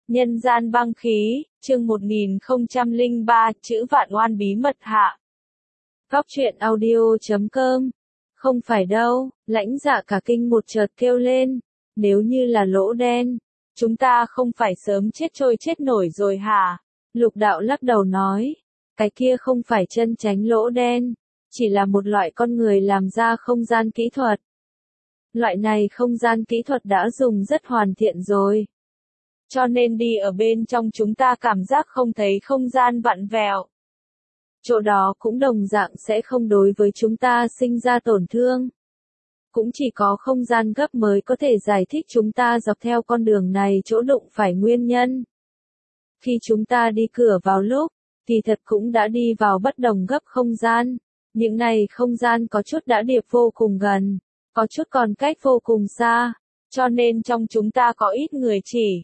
Nhân gian băng khí, chương 1003, chữ vạn oan bí mật hạ. Góc truyện audio.com. Không phải đâu, Lãnh Dạ cả kinh một chợt kêu lên. Nếu như là lỗ đen, chúng ta không phải sớm chết trôi chết nổi rồi hả? Lục đạo lắc đầu nói. Cái kia không phải chân chánh lỗ đen, chỉ là một loại con người làm ra không gian kỹ thuật. Loại này không gian kỹ thuật đã dùng rất hoàn thiện rồi. Cho nên đi ở bên trong chúng ta cảm giác không thấy không gian vặn vẹo. Chỗ đó cũng đồng dạng sẽ không đối với chúng ta sinh ra tổn thương. Cũng chỉ có không gian gấp mới có thể giải thích chúng ta dọc theo con đường này chỗ đụng phải nguyên nhân. Khi chúng ta đi cửa vào lúc, thì thật cũng đã đi vào bất đồng gấp không gian. Những này không gian có chút đã điệp vô cùng gần, có chút còn cách vô cùng xa. Cho nên trong chúng ta có ít người chỉ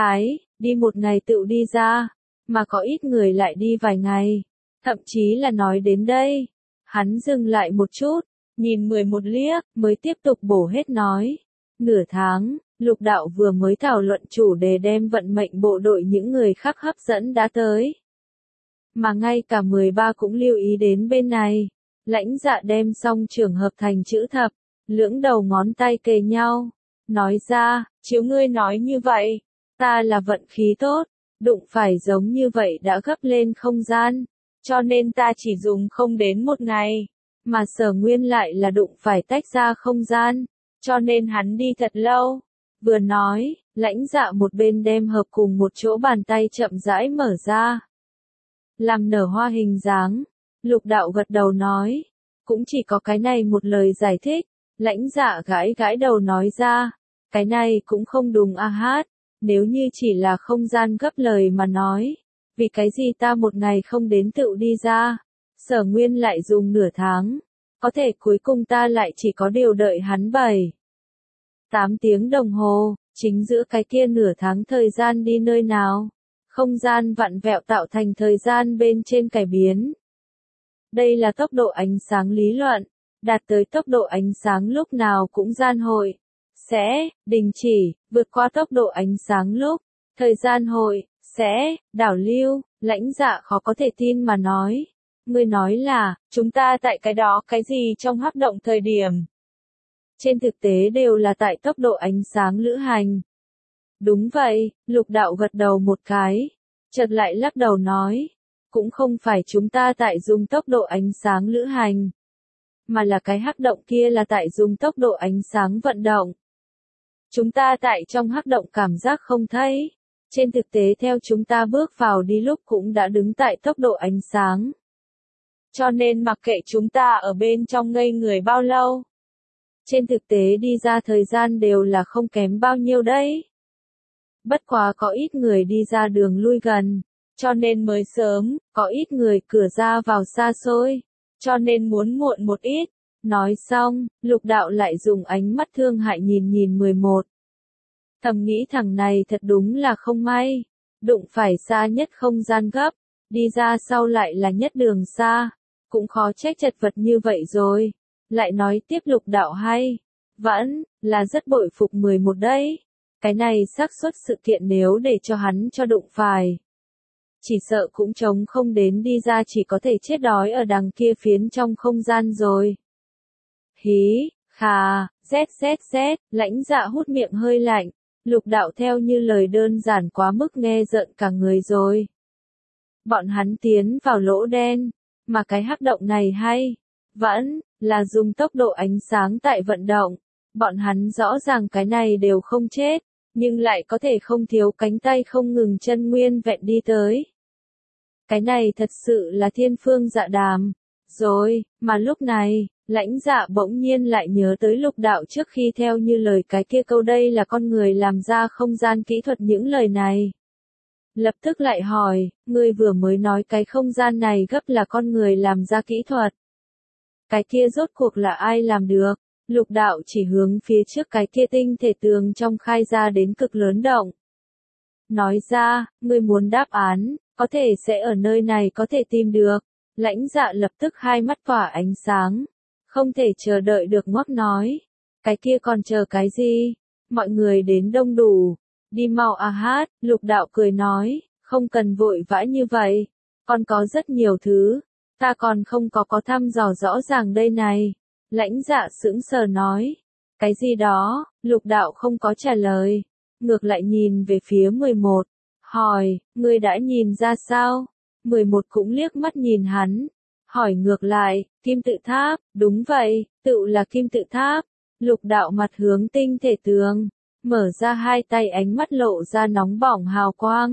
đi một ngày tự đi ra, mà có ít người lại đi vài ngày. Thậm chí là nói đến đây, hắn dừng lại một chút, nhìn 11 liếc, mới tiếp tục bổ hết nói. Nửa tháng, Lục Đạo vừa mới thảo luận chủ đề đem vận mệnh bộ đội những người khác hấp dẫn đã tới. Mà ngay cả 13 cũng lưu ý đến bên này. Lãnh Dạ đem xong trường hợp thành chữ thập, lưỡng đầu ngón tay kề nhau. Nói ra, chiếu ngươi nói như vậy, ta là vận khí tốt, đụng phải giống như vậy đã gấp lên không gian, cho nên ta chỉ dùng không đến một ngày, mà Sở Nguyên lại là đụng phải tách ra không gian, cho nên hắn đi thật lâu. Vừa nói, Lãnh Dạ một bên đem hợp cùng một chỗ bàn tay chậm rãi mở ra, làm nở hoa hình dáng. Lục Đạo gật đầu nói, cũng chỉ có cái này một lời giải thích. Lãnh Dạ gãi gãi đầu nói ra, cái này cũng không đúng a hát. Nếu như chỉ là không gian gấp lời mà nói, vì cái gì ta một ngày không đến tự đi ra, Sở Nguyên lại dùng nửa tháng, có thể cuối cùng ta lại chỉ có điều đợi hắn 7-8 tiếng đồng hồ, chính giữa cái kia nửa tháng thời gian đi nơi nào, không gian vặn vẹo tạo thành thời gian bên trên cải biến. Đây là tốc độ ánh sáng lý luận, đạt tới tốc độ ánh sáng lúc nào cũng gian hội sẽ đình chỉ, vượt qua tốc độ ánh sáng lúc, thời gian hội sẽ đảo lưu. Lãnh Dạ khó có thể tin mà nói, ngươi nói là, chúng ta tại cái đó cái gì trong hấp động thời điểm. Trên thực tế đều là tại tốc độ ánh sáng lữ hành. Đúng vậy, Lục Đạo gật đầu một cái, chợt lại lắc đầu nói, cũng không phải chúng ta tại dùng tốc độ ánh sáng lữ hành, mà là cái hắc động kia là tại dùng tốc độ ánh sáng vận động. Chúng ta tại trong hắc động cảm giác không thấy. Trên thực tế theo chúng ta bước vào đi lúc cũng đã đứng tại tốc độ ánh sáng. Cho nên mặc kệ chúng ta ở bên trong ngây người bao lâu, trên thực tế đi ra thời gian đều là không kém bao nhiêu đấy. Bất quá có ít người đi ra đường lui gần, cho nên mới sớm, có ít người cửa ra vào xa xôi, cho nên muốn muộn một ít. Nói xong, Lục Đạo lại dùng ánh mắt thương hại nhìn 11. Thầm nghĩ thằng này thật đúng là không may, đụng phải xa nhất không gian gấp, đi ra sau lại là nhất đường xa, cũng khó trách chật vật như vậy rồi. Lại nói tiếp Lục Đạo hay, vẫn là rất bội phục 11 đấy. Cái này xác suất sự kiện nếu để cho hắn cho đụng phải, chỉ sợ cũng chống không đến đi ra, chỉ có thể chết đói ở đằng kia phiến trong không gian rồi. Hí, khà, z, Lãnh Dạ hút miệng hơi lạnh. Lục Đạo theo như lời đơn giản quá mức nghe rợn cả người rồi. Bọn hắn tiến vào lỗ đen, mà cái hắc động này hay, vẫn là dùng tốc độ ánh sáng tại vận động. Bọn hắn rõ ràng cái này đều không chết, nhưng lại có thể không thiếu cánh tay không ngừng chân nguyên vẹn đi tới. Cái này thật sự là thiên phương dạ đàm. Rồi, mà lúc này, Lãnh Dạ bỗng nhiên lại nhớ tới Lục Đạo trước khi theo như lời cái kia câu đây là con người làm ra không gian kỹ thuật những lời này. Lập tức lại hỏi, ngươi vừa mới nói cái không gian này gấp là con người làm ra kỹ thuật. Cái kia rốt cuộc là ai làm được? Lục Đạo chỉ hướng phía trước cái kia tinh thể tường trong khai ra đến cực lớn động. Nói ra, ngươi muốn đáp án, có thể sẽ ở nơi này có thể tìm được. Lãnh Dạ lập tức hai mắt tỏa ánh sáng, không thể chờ đợi được ngoắc nói. Cái kia còn chờ cái gì? Mọi người đến đông đủ, Đi mau a hát, Lục Đạo cười nói, không cần vội vã như vậy, con có rất nhiều thứ, ta còn không có thăm dò rõ ràng đây này. Lãnh Dạ sững sờ nói, cái gì đó, Lục Đạo không có trả lời, ngược lại nhìn về phía 11, hỏi, ngươi đã nhìn ra sao? 11 cũng liếc mắt nhìn hắn, hỏi ngược lại, kim tự tháp, đúng vậy, tự là kim tự tháp. Lục Đạo mặt hướng tinh thể tường, mở ra hai tay, ánh mắt lộ ra nóng bỏng hào quang.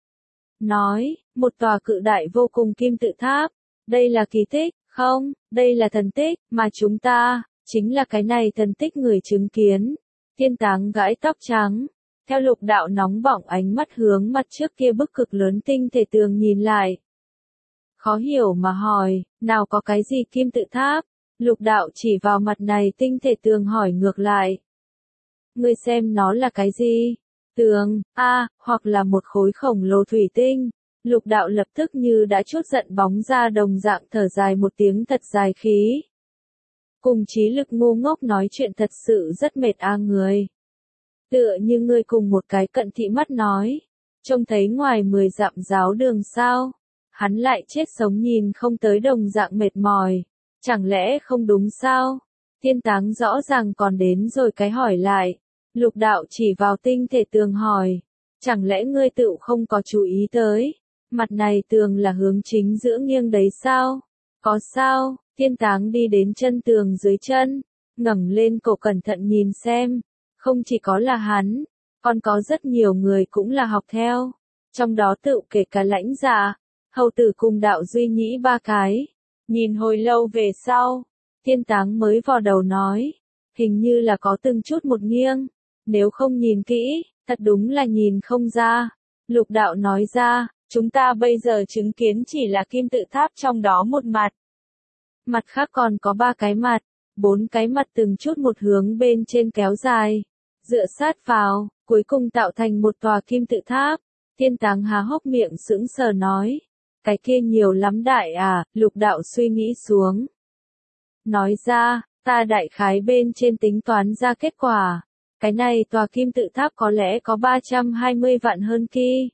Nói, một tòa cự đại vô cùng kim tự tháp, đây là kỳ tích, không, đây là thần tích, mà chúng ta, chính là cái này thần tích người chứng kiến. Thiên Táng gãi tóc trắng, theo Lục Đạo nóng bỏng ánh mắt hướng mặt trước kia bức cực lớn tinh thể tường nhìn lại. Khó hiểu mà hỏi, nào có cái gì kim tự tháp? Lục Đạo chỉ vào mặt này tinh thể tường hỏi ngược lại. Ngươi xem nó là cái gì? Tường, hoặc là một khối khổng lồ thủy tinh. Lục Đạo lập tức như đã chút giận bóng ra đồng dạng thở dài một tiếng thật dài khí. Cùng trí lực ngu ngốc nói chuyện thật sự rất mệt người. Tựa như ngươi cùng một cái cận thị mắt nói. Trông thấy ngoài 10 dặm giáo đường sao? Hắn lại chết sống nhìn không tới đồng dạng mệt mỏi. Chẳng lẽ không đúng sao? Thiên Táng rõ ràng còn đến rồi cái hỏi lại. Lục Đạo chỉ vào tinh thể tường hỏi. Chẳng lẽ ngươi tự không có chú ý tới? Mặt này tường là hướng chính giữa nghiêng đấy sao? Có sao? Thiên Táng đi đến chân tường dưới chân, ngẩng lên cổ cẩn thận nhìn xem. Không chỉ có là hắn, còn có rất nhiều người cũng là học theo. Trong đó tự kể cả Lãnh Dạ, Hầu Tử cùng Đạo Duy Nhĩ ba cái. Nhìn hồi lâu về sau, Thiên Táng mới vò đầu nói, hình như là có từng chút một nghiêng, nếu không nhìn kỹ, thật đúng là nhìn không ra. Lục Đạo nói ra, chúng ta bây giờ chứng kiến chỉ là kim tự tháp trong đó một mặt. Mặt khác còn có 3 cái mặt, 4 cái mặt từng chút một hướng bên trên kéo dài, dựa sát vào, cuối cùng tạo thành một tòa kim tự tháp. Thiên Táng há hốc miệng sững sờ nói, cái kia nhiều lắm đại Lục Đạo suy nghĩ xuống. Nói ra, ta đại khái bên trên tính toán ra kết quả, cái này tòa kim tự tháp có lẽ có 320 vạn hơn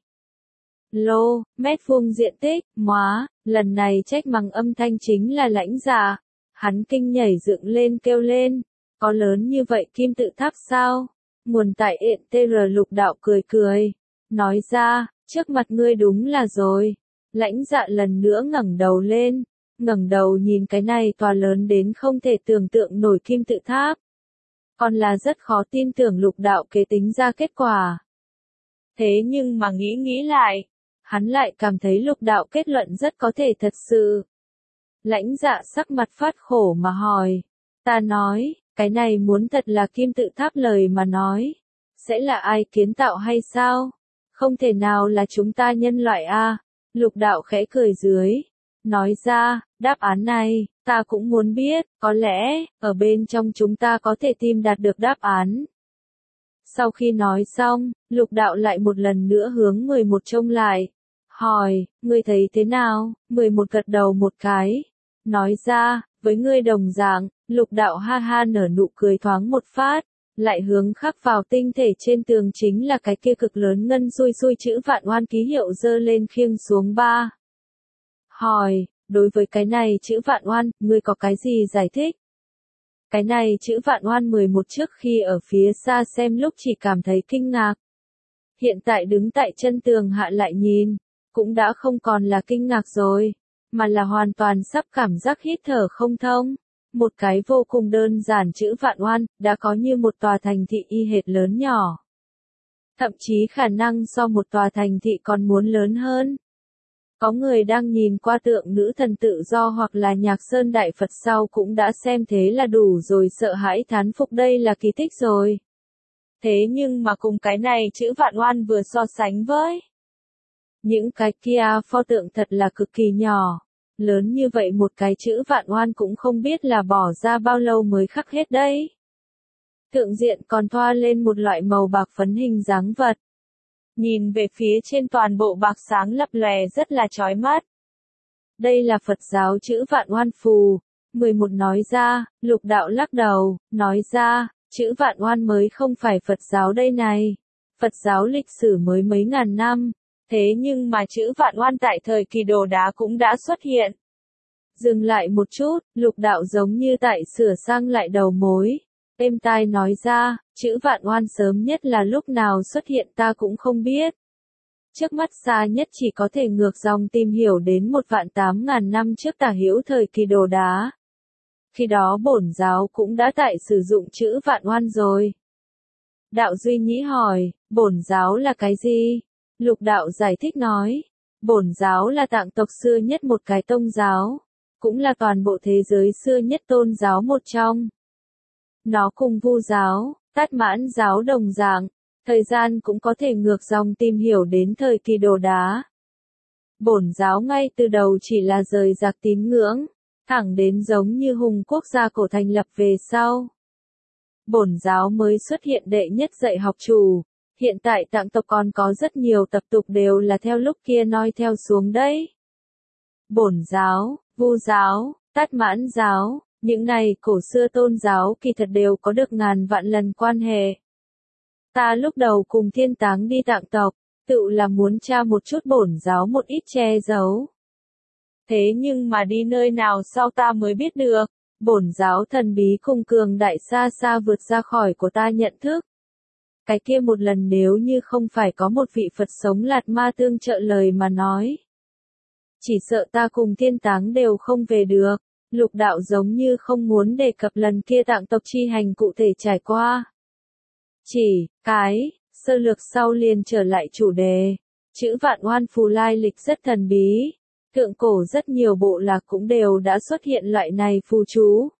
mét vuông diện tích, lần này trách mắng âm thanh chính là Lãnh Dạ. Hắn kinh nhảy dựng lên kêu lên, có lớn như vậy kim tự tháp sao? Nguồn tại ETR. Lục Đạo cười cười, nói ra, trước mặt ngươi đúng là rồi. Lãnh Dạ lần nữa ngẩng đầu lên, ngẩng đầu nhìn cái này tòa lớn đến không thể tưởng tượng nổi kim tự tháp. Còn là rất khó tin tưởng Lục Đạo kế tính ra kết quả. Thế nhưng mà nghĩ lại, hắn lại cảm thấy Lục Đạo kết luận rất có thể thật sự. Lãnh Dạ sắc mặt phát khổ mà hỏi, ta nói, cái này muốn thật là kim tự tháp lời mà nói, sẽ là ai kiến tạo hay sao? Không thể nào là chúng ta nhân loại Lục Đạo khẽ cười dưới, nói ra, đáp án này, ta cũng muốn biết, có lẽ, ở bên trong chúng ta có thể tìm đạt được đáp án. Sau khi nói xong, Lục Đạo lại một lần nữa hướng 11 trông lại, hỏi, ngươi thấy thế nào? 11 gật đầu một cái, nói ra, với ngươi đồng dạng. Lục Đạo ha ha nở nụ cười thoáng một phát, lại hướng khắc vào tinh thể trên tường chính là cái kia cực lớn ngân xui chữ Vạn Oan ký hiệu giơ lên khiêng xuống 3. Hỏi, đối với cái này chữ Vạn Oan, ngươi có cái gì giải thích? Cái này chữ Vạn Oan 11 trước khi ở phía xa xem lúc chỉ cảm thấy kinh ngạc. Hiện tại đứng tại chân tường hạ lại nhìn, cũng đã không còn là kinh ngạc rồi, mà là hoàn toàn sắp cảm giác hít thở không thông. Một cái vô cùng đơn giản chữ Vạn Oan, đã có như một tòa thành thị y hệt lớn nhỏ. Thậm chí khả năng so một tòa thành thị còn muốn lớn hơn. Có người đang nhìn qua tượng nữ thần tự do hoặc là Nhạc Sơn Đại Phật sau cũng đã xem thế là đủ rồi, sợ hãi thán phục đây là kỳ tích rồi. Thế nhưng mà cùng cái này chữ Vạn Oan vừa so sánh với những cái kia pho tượng thật là cực kỳ nhỏ. Lớn như vậy một cái chữ Vạn Oan cũng không biết là bỏ ra bao lâu mới khắc hết đấy. Thượng diện còn thoa lên một loại màu bạc phấn hình dáng vật. Nhìn về phía trên toàn bộ bạc sáng lập lòe rất là chói mắt. Đây là Phật giáo chữ Vạn Oan phù. 11 nói ra, Lục Đạo lắc đầu, nói ra, chữ Vạn Oan mới không phải Phật giáo đây này. Phật giáo lịch sử mới mấy ngàn năm, thế nhưng mà chữ Vạn Oan tại thời kỳ Đồ Đá cũng đã xuất hiện. Dừng lại một chút, Lục đạo giống như tại sửa sang lại đầu mối. Êm tai nói ra, chữ Vạn Oan sớm nhất là lúc nào xuất hiện ta cũng không biết. Trước mắt xa nhất chỉ có thể ngược dòng tìm hiểu đến 1.800.000 năm trước tả hữu thời kỳ Đồ Đá. Khi đó bổn giáo cũng đã tại sử dụng chữ Vạn Oan rồi. Đạo Duy Nhĩ hỏi, bổn giáo là cái gì? Lục đạo giải thích nói, bổn giáo là Tạng tộc xưa nhất một cái tông giáo, cũng là toàn bộ thế giới xưa nhất tôn giáo một trong. Nó cùng Vu giáo, Tát Mãn giáo đồng dạng, thời gian cũng có thể ngược dòng tìm hiểu đến thời kỳ Đồ Đá. Bổn giáo ngay từ đầu chỉ là rời rạc tín ngưỡng, thẳng đến giống như Hùng quốc gia cổ thành lập về sau. Bổn giáo mới xuất hiện đệ nhất dạy học chủ, hiện tại Tạng tộc còn có rất nhiều tập tục đều là theo lúc kia noi theo xuống đấy. Bổn giáo, Vu giáo, Tát Mãn giáo, những này cổ xưa tôn giáo kỳ thật đều có được ngàn vạn lần quan hệ. Ta lúc đầu cùng Thiên Táng đi Tạng tộc, tự là muốn tra một chút bổn giáo một ít che giấu. Thế nhưng mà đi nơi nào sau ta mới biết được, bổn giáo thần bí cùng cường đại xa xa vượt ra khỏi của ta nhận thức. Cái kia một lần nếu như không phải có một vị Phật sống Lạt Ma tương trợ lời mà nói. Chỉ sợ ta cùng Thiên Táng đều không về được. Lục đạo giống như không muốn đề cập lần kia Tạng tộc chi hành cụ thể trải qua. Chỉ, sơ lược sau liền trở lại chủ đề. Chữ Vạn Oan phù lai lịch rất thần bí. Thượng cổ rất nhiều bộ lạc cũng đều đã xuất hiện loại này phù chú.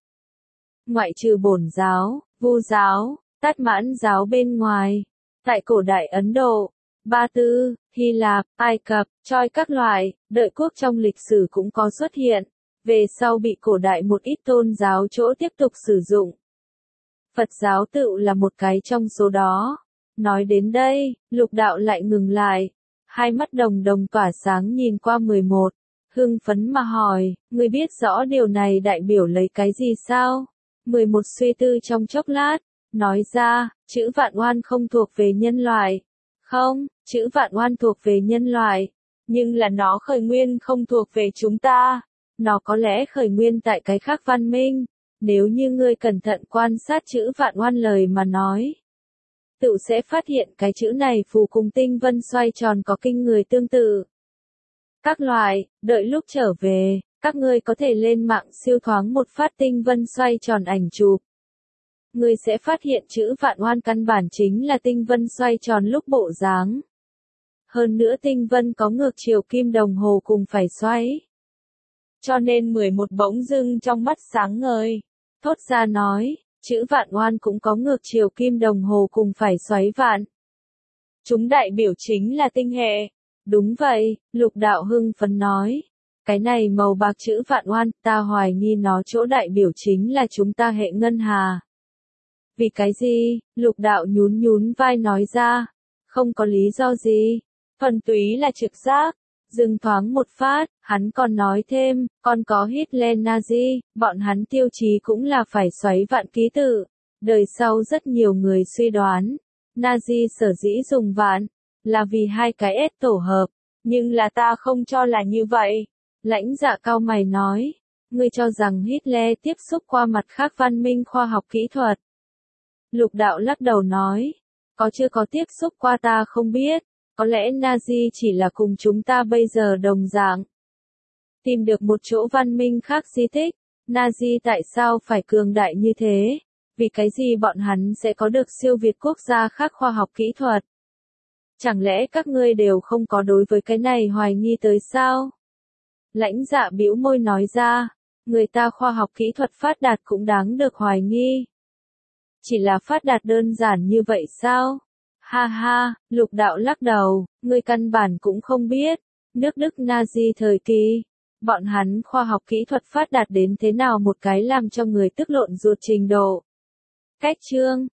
Ngoại trừ bổn giáo, Vu giáo, Tát Mãn giáo bên ngoài. Tại cổ đại Ấn Độ, Ba Tư, Hy Lạp, Ai Cập, Choi các loại, đợi quốc trong lịch sử cũng có xuất hiện. Về sau bị cổ đại một ít tôn giáo chỗ tiếp tục sử dụng. Phật giáo tự là một cái trong số đó. Nói đến đây, lục đạo lại ngừng lại. Hai mắt đồng đồng tỏa sáng nhìn qua 11. Hưng phấn mà hỏi, ngươi biết rõ điều này đại biểu lấy cái gì sao? 11 suy tư trong chốc lát, nói ra, chữ Vạn Oan không thuộc về nhân loại. Không, chữ Vạn Oan thuộc về nhân loại. Nhưng là nó khởi nguyên không thuộc về chúng ta. Nó có lẽ khởi nguyên tại cái khác văn minh. Nếu như ngươi cẩn thận quan sát chữ Vạn Oan lời mà nói, tự sẽ phát hiện cái chữ này phù cùng tinh vân xoay tròn có kinh người tương tự. Các loại, đợi lúc trở về, các ngươi có thể lên mạng siêu thoáng một phát tinh vân xoay tròn ảnh chụp. Ngươi sẽ phát hiện chữ Vạn Oan căn bản chính là tinh vân xoay tròn lúc bộ dáng. Hơn nữa tinh vân có ngược chiều kim đồng hồ cùng phải xoay. Cho nên 11 bỗng dưng trong mắt sáng ngời. Thốt ra nói, chữ Vạn Oan cũng có ngược chiều kim đồng hồ cùng phải xoáy vạn. Chúng đại biểu chính là tinh hệ. Đúng vậy, lục đạo hưng phấn nói. Cái này màu bạc chữ Vạn Oan, ta hoài nghi nó chỗ đại biểu chính là chúng ta hệ ngân hà. Vì cái gì? Lục đạo nhún nhún vai nói ra. Không có lý do gì. Thuần túy là trực giác. Dừng thoáng một phát, hắn còn nói thêm, còn có Hitler Nazi, bọn hắn tiêu chí cũng là phải xoáy vạn ký tự. Đời sau rất nhiều người suy đoán, Nazi sở dĩ dùng vạn, là vì hai cái S tổ hợp, nhưng là ta không cho là như vậy. Lãnh Dạ cao mày nói, ngươi cho rằng Hitler tiếp xúc qua mặt khác văn minh khoa học kỹ thuật. Lục đạo lắc đầu nói, chưa có tiếp xúc qua ta không biết. Có lẽ Nazi chỉ là cùng chúng ta bây giờ đồng dạng. Tìm được một chỗ văn minh khác di tích, Nazi tại sao phải cường đại như thế? Vì cái gì bọn hắn sẽ có được siêu việt quốc gia khác khoa học kỹ thuật? Chẳng lẽ các ngươi đều không có đối với cái này hoài nghi tới sao? Lãnh Dạ bĩu môi nói ra, người ta khoa học kỹ thuật phát đạt cũng đáng được hoài nghi. Chỉ là phát đạt đơn giản như vậy sao? Ha ha, lục đạo lắc đầu, ngươi căn bản cũng không biết. Nước Đức Nazi thời kỳ, bọn hắn khoa học kỹ thuật phát đạt đến thế nào một cái làm cho người tức lộn ruột trình độ. Cách chương